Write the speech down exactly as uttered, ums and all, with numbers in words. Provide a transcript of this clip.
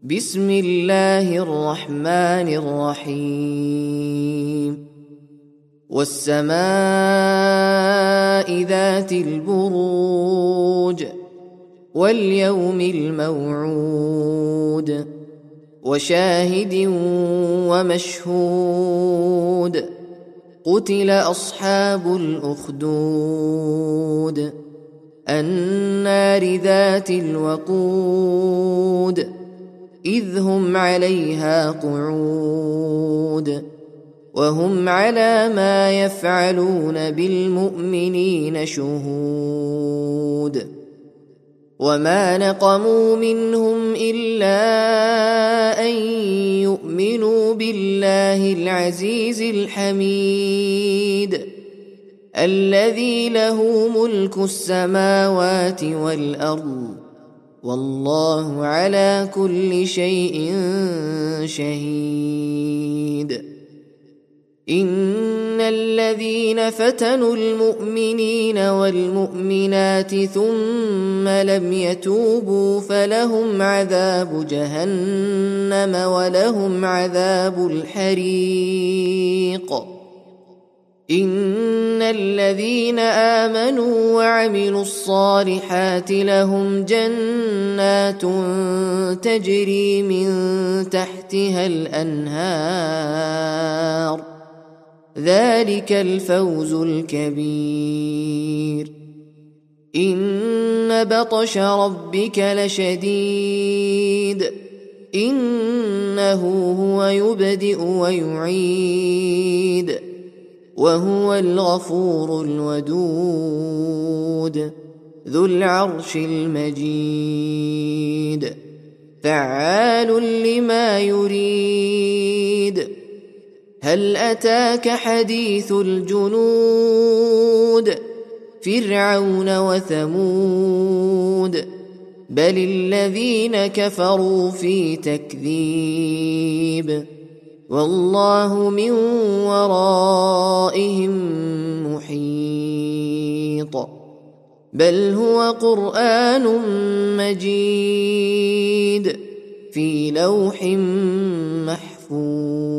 بسم الله الرحمن الرحيم والسماء ذات البروج واليوم الموعود وشاهد ومشهود قتل أصحاب الأخدود النار ذات الوقود إذ هم عليها قعود وهم على ما يفعلون بالمؤمنين شهود وما نقموا منهم إلا أن يؤمنوا بالله العزيز الحميد الذي له ملك السماوات والأرض والله على كل شيء شهيد إن الذين فتنوا المؤمنين والمؤمنات ثم لم يتوبوا فلهم عذاب جهنم ولهم عذاب الحريق إن الذين آمنوا وعملوا الصالحات لهم جنات تجري من تحتها الأنهار ذلك الفوز الكبير إن بطش ربك لشديد إنه هو يبدئ ويعيد وهو الغفور الودود ذو العرش المجيد فعال لما يريد هل أتاك حديث الجنود فرعون وثمود بل الذين كفروا في تكذيب والله من ورائهم محيط بل هو قرآن مجيد في لوح محفوظ.